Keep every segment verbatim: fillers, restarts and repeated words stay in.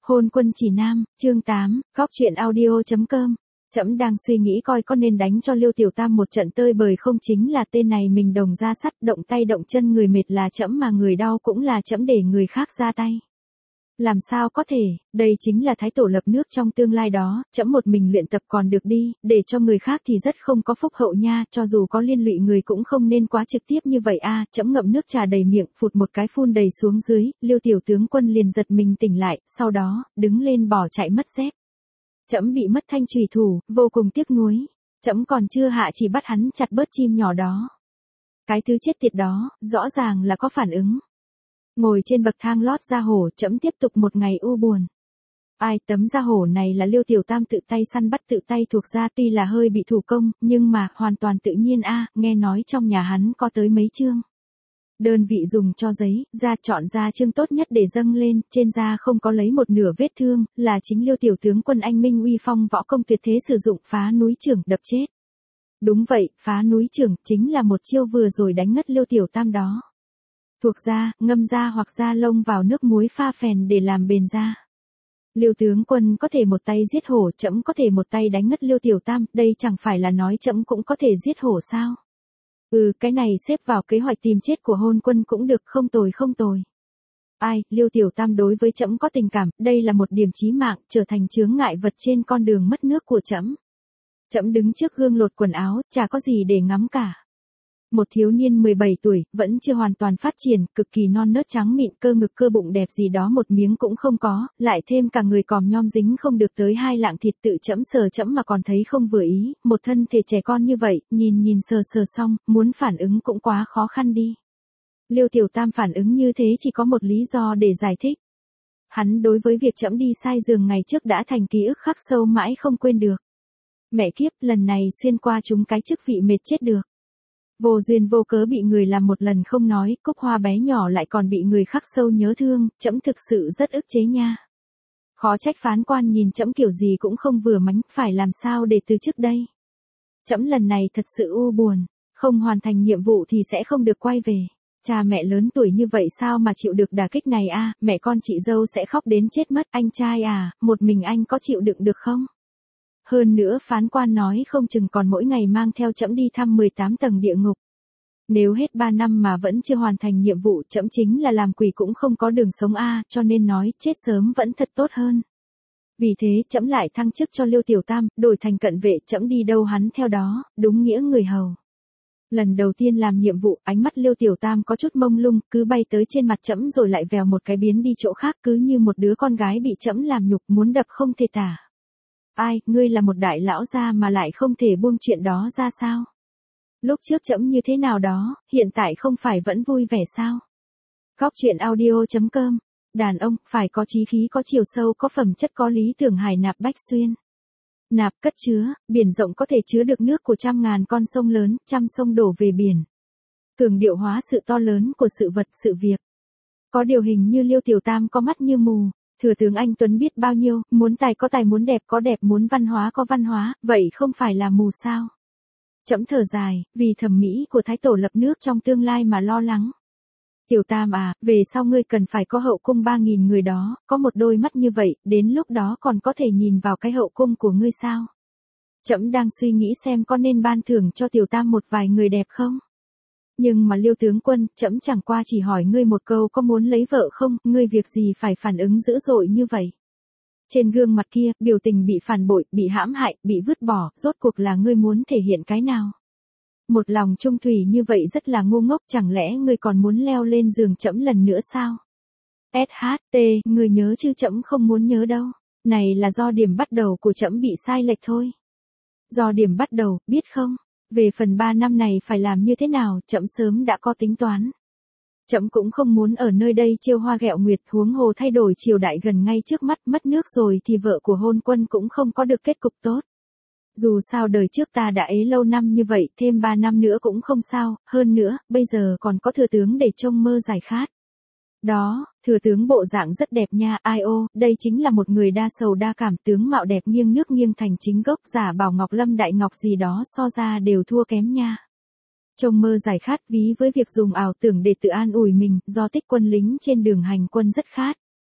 Hôn quân chỉ nam, chương tám, góc truyện audio chấm com. Trẫm đang suy nghĩ coi có nên đánh cho Liêu Tiểu Tam một trận tơi bời không, chính là tên này mình đồng ra sắt, động tay động chân người mệt là trẫm mà người đau cũng là trẫm, để người khác ra tay. Làm sao có thể, đây chính là thái tổ lập nước trong tương lai đó, trẫm một mình luyện tập còn được đi, để cho người khác thì rất không có phúc hậu nha, cho dù có liên lụy người cũng không nên quá trực tiếp như vậy a. Trẫm ngậm nước trà đầy miệng, phụt một cái phun đầy xuống dưới, Liêu tiểu tướng quân liền giật mình tỉnh lại, sau đó, đứng lên bỏ chạy mất dép. Trẫm bị mất thanh trùy thủ, vô cùng tiếc nuối, trẫm còn chưa hạ chỉ bắt hắn chặt bớt chim nhỏ đó. Cái thứ chết tiệt đó, rõ ràng là có phản ứng. Ngồi trên bậc thang lót da hổ, trẫm tiếp tục một ngày u buồn. Ai, tấm da hổ này là Liêu Tiểu Tam tự tay săn bắt tự tay thuộc ra, tuy là hơi bị thủ công, nhưng mà, hoàn toàn tự nhiên a. Nghe nói trong nhà hắn có tới mấy chương. Đơn vị dùng cho giấy, da chọn da chương tốt nhất để dâng lên, trên da không có lấy một nửa vết thương, là chính Liêu Tiểu tướng quân anh minh uy phong võ công tuyệt thế sử dụng phá núi chưởng đập chết. Đúng vậy, phá núi chưởng, chính là một chiêu vừa rồi đánh ngất Liêu Tiểu Tam đó. Thuộc da, ngâm da hoặc da lông vào nước muối pha phèn để làm bền da. Liêu tướng quân có thể một tay giết hổ, trẫm có thể một tay đánh ngất Liêu Tiểu Tam, đây chẳng phải là nói trẫm cũng có thể giết hổ sao? Ừ, cái này xếp vào kế hoạch tìm chết của hôn quân cũng được, không tồi không tồi. Ai, Liêu Tiểu Tam đối với trẫm có tình cảm, đây là một điểm chí mạng, trở thành chướng ngại vật trên con đường mất nước của trẫm. Trẫm đứng trước gương lột quần áo, chả có gì để ngắm cả. Một thiếu niên mười bảy tuổi, vẫn chưa hoàn toàn phát triển, cực kỳ non nớt trắng mịn, cơ ngực cơ bụng đẹp gì đó một miếng cũng không có, lại thêm cả người còm nhom dính không được tới hai lạng thịt, tự trẫm sờ trẫm mà còn thấy không vừa ý, một thân thể trẻ con như vậy, nhìn nhìn sờ sờ xong, muốn phản ứng cũng quá khó khăn đi. Liêu Tiểu Tam phản ứng như thế chỉ có một lý do để giải thích. Hắn đối với việc trẫm đi sai giường ngày trước đã thành ký ức khắc sâu mãi không quên được. Mẹ kiếp, lần này xuyên qua chúng cái chức vị mệt chết được. Vô duyên vô cớ bị người làm một lần không nói, cúc hoa bé nhỏ lại còn bị người khắc sâu nhớ thương, trẫm thực sự rất ức chế nha. Khó trách phán quan nhìn trẫm kiểu gì cũng không vừa mánh, phải làm sao để từ chức đây. Trẫm lần này thật sự u buồn, không hoàn thành nhiệm vụ thì sẽ không được quay về. Cha mẹ lớn tuổi như vậy sao mà chịu được đả kích này a? Mẹ con chị dâu sẽ khóc đến chết mất, anh trai à, một mình anh có chịu đựng được không? Hơn nữa phán quan nói không chừng còn mỗi ngày mang theo trẫm đi thăm mười tám tầng địa ngục. Nếu hết ba năm mà vẫn chưa hoàn thành nhiệm vụ, trẫm chính là làm quỷ cũng không có đường sống a, cho nên nói chết sớm vẫn thật tốt hơn. Vì thế trẫm lại thăng chức cho Liêu Tiểu Tam, đổi thành cận vệ, trẫm đi đâu hắn theo đó, đúng nghĩa người hầu. Lần đầu tiên làm nhiệm vụ, ánh mắt Liêu Tiểu Tam có chút mông lung, cứ bay tới trên mặt trẫm rồi lại vèo một cái biến đi chỗ khác, cứ như một đứa con gái bị trẫm làm nhục muốn đập không thể tả. Ai, ngươi là một đại lão gia mà lại không thể buông chuyện đó ra sao? Lúc trước trẫm như thế nào đó, hiện tại không phải vẫn vui vẻ sao? Góc truyện audio chấm com. Đàn ông, phải có chí khí, có chiều sâu, có phẩm chất, có lý tưởng, hải nạp bách xuyên. Nạp cất chứa, biển rộng có thể chứa được nước của trăm ngàn con sông lớn, trăm sông đổ về biển. Cường điệu hóa sự to lớn của sự vật, sự việc. Có điều hình như Liêu Tiểu Tam có mắt như mù. Thừa tướng anh Tuấn biết bao nhiêu, muốn tài có tài, muốn đẹp có đẹp, muốn văn hóa có văn hóa, vậy không phải là mù sao? Trẫm thở dài, vì thẩm mỹ của thái tổ lập nước trong tương lai mà lo lắng. Tiểu Tam à, về sau ngươi cần phải có hậu cung ba nghìn người đó, có một đôi mắt như vậy, đến lúc đó còn có thể nhìn vào cái hậu cung của ngươi sao? Trẫm đang suy nghĩ xem có nên ban thưởng cho Tiểu Tam một vài người đẹp không? Nhưng mà Liêu tướng quân, trẫm chẳng qua chỉ hỏi ngươi một câu có muốn lấy vợ không, ngươi việc gì phải phản ứng dữ dội như vậy. Trên gương mặt kia, biểu tình bị phản bội, bị hãm hại, bị vứt bỏ, rốt cuộc là ngươi muốn thể hiện cái nào? Một lòng trung thủy như vậy rất là ngu ngốc, chẳng lẽ ngươi còn muốn leo lên giường trẫm lần nữa sao? ét hát tê, ngươi nhớ chứ trẫm không muốn nhớ đâu, này là do điểm bắt đầu của trẫm bị sai lệch thôi. Do điểm bắt đầu, biết không? Về phần ba năm này phải làm như thế nào, trẫm sớm đã có tính toán. Trẫm cũng không muốn ở nơi đây chiêu hoa ghẹo nguyệt, huống hồ thay đổi triều đại gần ngay trước mắt, mất nước rồi thì vợ của hôn quân cũng không có được kết cục tốt. Dù sao đời trước ta đã ế lâu năm như vậy, thêm ba năm nữa cũng không sao, hơn nữa, bây giờ còn có thừa tướng để trông mơ giải khát. Đó, thừa tướng bộ dạng rất đẹp nha, ai ô, đây chính là một người đa sầu đa cảm, tướng mạo đẹp nghiêng nước nghiêng thành chính gốc, giả bảo Ngọc Lâm Đại Ngọc gì đó so ra đều thua kém nha. Trông mơ giải khát ví với việc dùng ảo tưởng để tự an ủi mình, do tích quân lính trên đường hành quân rất khát.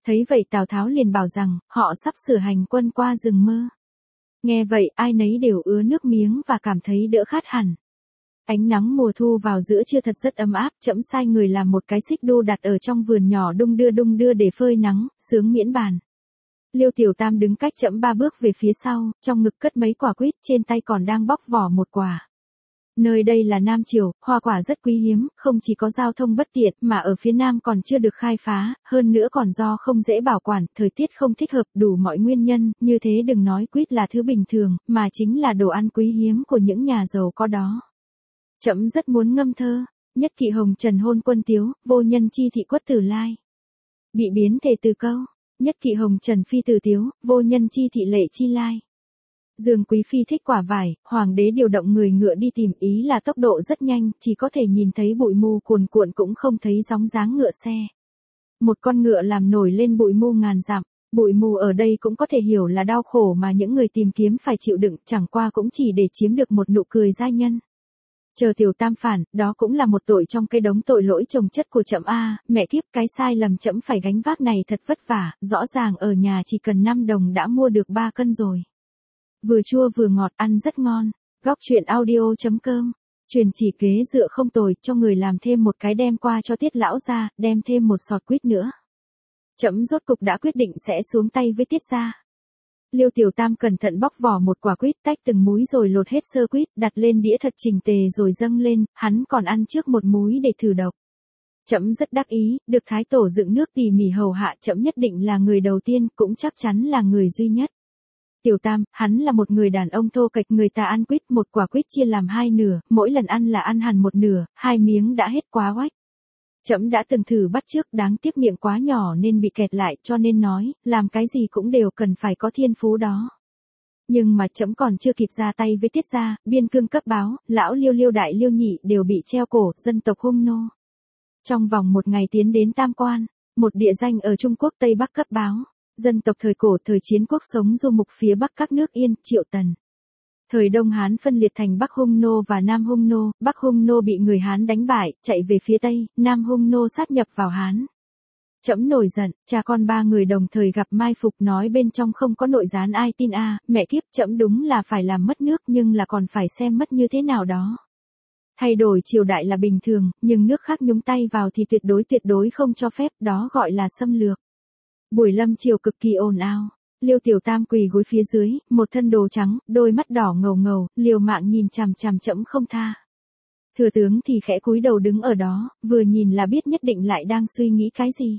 Thấy vậy Tào Tháo liền bảo rằng, họ sắp sửa hành quân qua rừng mơ. Nghe vậy ai nấy đều ứa nước miếng và cảm thấy đỡ khát hẳn. Ánh nắng mùa thu vào giữa trưa thật rất ấm áp, trẫm sai người làm một cái xích đu đặt ở trong vườn nhỏ đung đưa đung đưa để phơi nắng, sướng miễn bàn. Liêu Tiểu Tam đứng cách trẫm ba bước về phía sau, trong ngực cất mấy quả quýt, trên tay còn đang bóc vỏ một quả. Nơi đây là Nam Triều, hoa quả rất quý hiếm, không chỉ có giao thông bất tiện mà ở phía Nam còn chưa được khai phá, hơn nữa còn do không dễ bảo quản, thời tiết không thích hợp, đủ mọi nguyên nhân, như thế đừng nói quýt là thứ bình thường, mà chính là đồ ăn quý hiếm của những nhà giàu có đó. Trẫm rất muốn ngâm thơ, nhất kỵ hồng trần hôn quân tiếu, vô nhân chi thị quất tử lai. Bị biến thể từ câu, nhất kỵ hồng trần phi tử tiếu, vô nhân chi thị lệ chi lai. Dương Quý Phi thích quả vải, hoàng đế điều động người ngựa đi tìm, ý là tốc độ rất nhanh, chỉ có thể nhìn thấy bụi mù cuồn cuộn cũng không thấy bóng dáng ngựa xe. Một con ngựa làm nổi lên bụi mù ngàn dặm, bụi mù ở đây cũng có thể hiểu là đau khổ mà những người tìm kiếm phải chịu đựng, chẳng qua cũng chỉ để chiếm được một nụ cười giai nhân. Chờ Tiểu Tam phản, đó cũng là một tội trong cái đống tội lỗi chồng chất của trẫm a, mẹ kiếp, cái sai lầm trẫm phải gánh vác này thật vất vả, rõ ràng ở nhà chỉ cần năm đồng đã mua được ba cân rồi. Vừa chua vừa ngọt, ăn rất ngon. Góc truyện audio chấm com. Truyền chỉ kế dựa không tồi, cho người làm thêm một cái đem qua cho Tiết lão gia, đem thêm một sọt quýt nữa. Trẫm rốt cục đã quyết định sẽ xuống tay với Tiết gia. Liêu Tiểu Tam cẩn thận bóc vỏ một quả quýt, tách từng múi rồi lột hết sơ quýt, đặt lên đĩa thật chỉnh tề rồi dâng lên, hắn còn ăn trước một múi để thử độc. Trẫm rất đắc ý, được Thái Tổ dựng nước tỉ mỉ hầu hạ, trẫm nhất định là người đầu tiên, cũng chắc chắn là người duy nhất. Tiểu Tam, hắn là một người đàn ông thô kệch, người ta ăn quýt, một quả quýt chia làm hai nửa, mỗi lần ăn là ăn hẳn một nửa, hai miếng đã hết quá oách. Trẫm đã từng thử bắt chước, đáng tiếc miệng quá nhỏ nên bị kẹt lại, cho nên nói, làm cái gì cũng đều cần phải có thiên phú đó. Nhưng mà trẫm còn chưa kịp ra tay với Tiết gia, biên cương cấp báo, lão Liêu Liêu đại Liêu nhị đều bị treo cổ, dân tộc hung nô. Trong vòng một ngày tiến đến Tam Quan, một địa danh ở Trung Quốc Tây Bắc cấp báo. Dân tộc thời cổ thời chiến quốc sống du mục phía Bắc các nước Yên, Triệu Tần. Thời Đông Hán phân liệt thành Bắc Hung Nô và Nam Hung Nô, Bắc Hung Nô bị người Hán đánh bại, chạy về phía Tây, Nam Hung Nô sát nhập vào Hán. Trẫm nổi giận, cha con ba người đồng thời gặp mai phục nói bên trong không có nội gián, ai tin a, à, mẹ kiếp, trẫm đúng là phải làm mất nước nhưng là còn phải xem mất như thế nào đó. Thay đổi triều đại là bình thường, nhưng nước khác nhúng tay vào thì tuyệt đối tuyệt đối không cho phép, đó gọi là xâm lược. Buổi lâm chiều cực kỳ ồn ào. Liêu Tiểu Tam quỳ gối phía dưới, một thân đồ trắng, đôi mắt đỏ ngầu ngầu, liều mạng nhìn chằm chằm trẫm không tha. Thừa tướng thì khẽ cúi đầu đứng ở đó, vừa nhìn là biết nhất định lại đang suy nghĩ cái gì.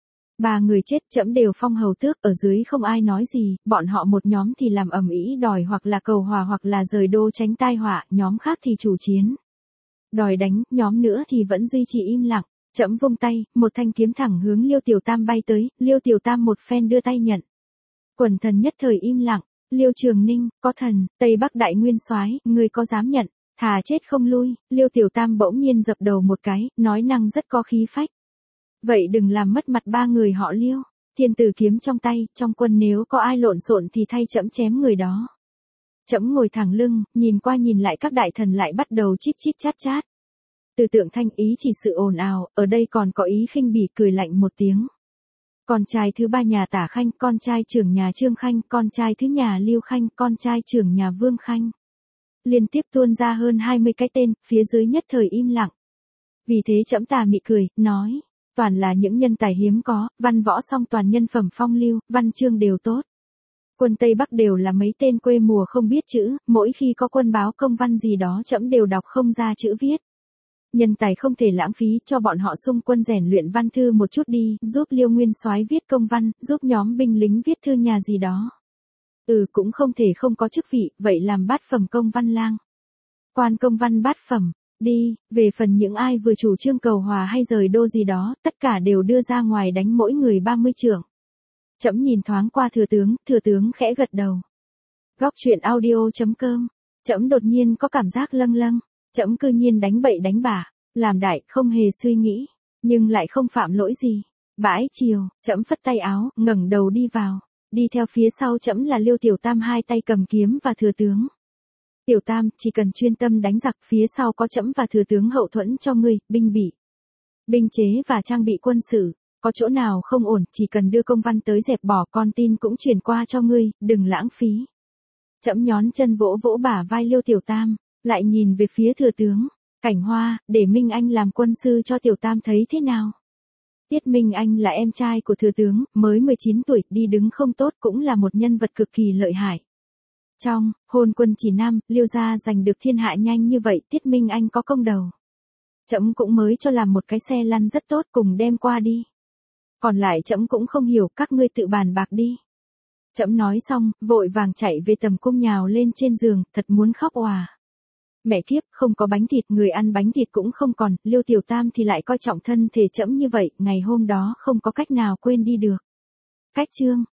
Ba người chết trẫm đều phong hầu tước, ở dưới không ai nói gì, bọn họ một nhóm thì làm ầm ĩ đòi hoặc là cầu hòa hoặc là rời đô tránh tai họa, nhóm khác thì chủ chiến. Đòi đánh, nhóm nữa thì vẫn duy trì im lặng. Trẫm vung tay, một thanh kiếm thẳng hướng Liêu Tiểu Tam bay tới, Liêu Tiểu Tam một phen đưa tay nhận. Quần thần nhất thời im lặng, Liêu Trường Ninh, có thần, Tây Bắc đại nguyên soái, ngươi có dám nhận, thà chết không lui, Liêu Tiểu Tam bỗng nhiên dập đầu một cái, nói năng rất có khí phách. Vậy đừng làm mất mặt ba người họ Liêu, thiên tử kiếm trong tay, trong quân nếu có ai lộn xộn thì thay trẫm chém người đó. Trẫm ngồi thẳng lưng, nhìn qua nhìn lại các đại thần lại bắt đầu chít chít chát chát. Từ Tượng Thanh ý chỉ sự ồn ào, ở đây còn có ý khinh bỉ, cười lạnh một tiếng. Con trai thứ ba nhà Tả Khanh, con trai trưởng nhà Trương Khanh, con trai thứ nhà Lưu Khanh, con trai trưởng nhà Vương Khanh. Liên tiếp tuôn ra hơn hai mươi cái tên, phía dưới nhất thời im lặng. Vì thế trẫm tà mị cười, nói, toàn là những nhân tài hiếm có, văn võ song toàn, nhân phẩm phong lưu, văn chương đều tốt. Quân Tây Bắc đều là mấy tên quê mùa không biết chữ, mỗi khi có quân báo công văn gì đó trẫm đều đọc không ra chữ viết. Nhân tài không thể lãng phí, cho bọn họ xung quân rèn luyện văn thư một chút đi, giúp Liêu Nguyên Soái viết công văn, giúp nhóm binh lính viết thư nhà gì đó. Ừ, cũng không thể không có chức vị, vậy làm bát phẩm công văn lang. Quan công văn bát phẩm, đi, về phần những ai vừa chủ trương cầu hòa hay rời đô gì đó, tất cả đều đưa ra ngoài đánh mỗi người ba mươi trượng. Trẫm nhìn thoáng qua thừa tướng, thừa tướng khẽ gật đầu. Góc truyện audio chấm com. Trẫm đột nhiên có cảm giác lâng lâng. Trẫm cư nhiên đánh bậy đánh bạ, làm đại, không hề suy nghĩ, nhưng lại không phạm lỗi gì. Bãi chiều, trẫm phất tay áo, ngẩng đầu đi vào, đi theo phía sau trẫm là Liêu Tiểu Tam hai tay cầm kiếm và thừa tướng. Tiểu Tam, chỉ cần chuyên tâm đánh giặc, phía sau có trẫm và thừa tướng hậu thuẫn cho ngươi, binh bị, binh chế và trang bị quân sự. Có chỗ nào không ổn, chỉ cần đưa công văn tới dẹp bỏ, con tin cũng chuyển qua cho ngươi, đừng lãng phí. Trẫm nhón chân vỗ vỗ bả vai Liêu Tiểu Tam, lại nhìn về phía thừa tướng, Cảnh Hoa, để Minh Anh làm quân sư cho Tiểu Tam thấy thế nào? Tiết Minh Anh là em trai của thừa tướng, mới mười chín tuổi, đi đứng không tốt, cũng là một nhân vật cực kỳ lợi hại. Trong hôn quân chỉ năm, Liêu gia giành được thiên hạ nhanh như vậy, Tiết Minh Anh có công đầu. Trẫm cũng mới cho làm một cái xe lăn rất tốt, cùng đem qua đi. Còn lại trẫm cũng không hiểu, các ngươi tự bàn bạc đi. Trẫm nói xong, vội vàng chạy về tầm cung nhào lên trên giường, thật muốn khóc òa. Mẹ kiếp, không có bánh thịt, người ăn bánh thịt cũng không còn, Liêu Tiểu Tam thì lại coi trọng thân thể trẫm như vậy, ngày hôm đó không có cách nào quên đi được. Cách chương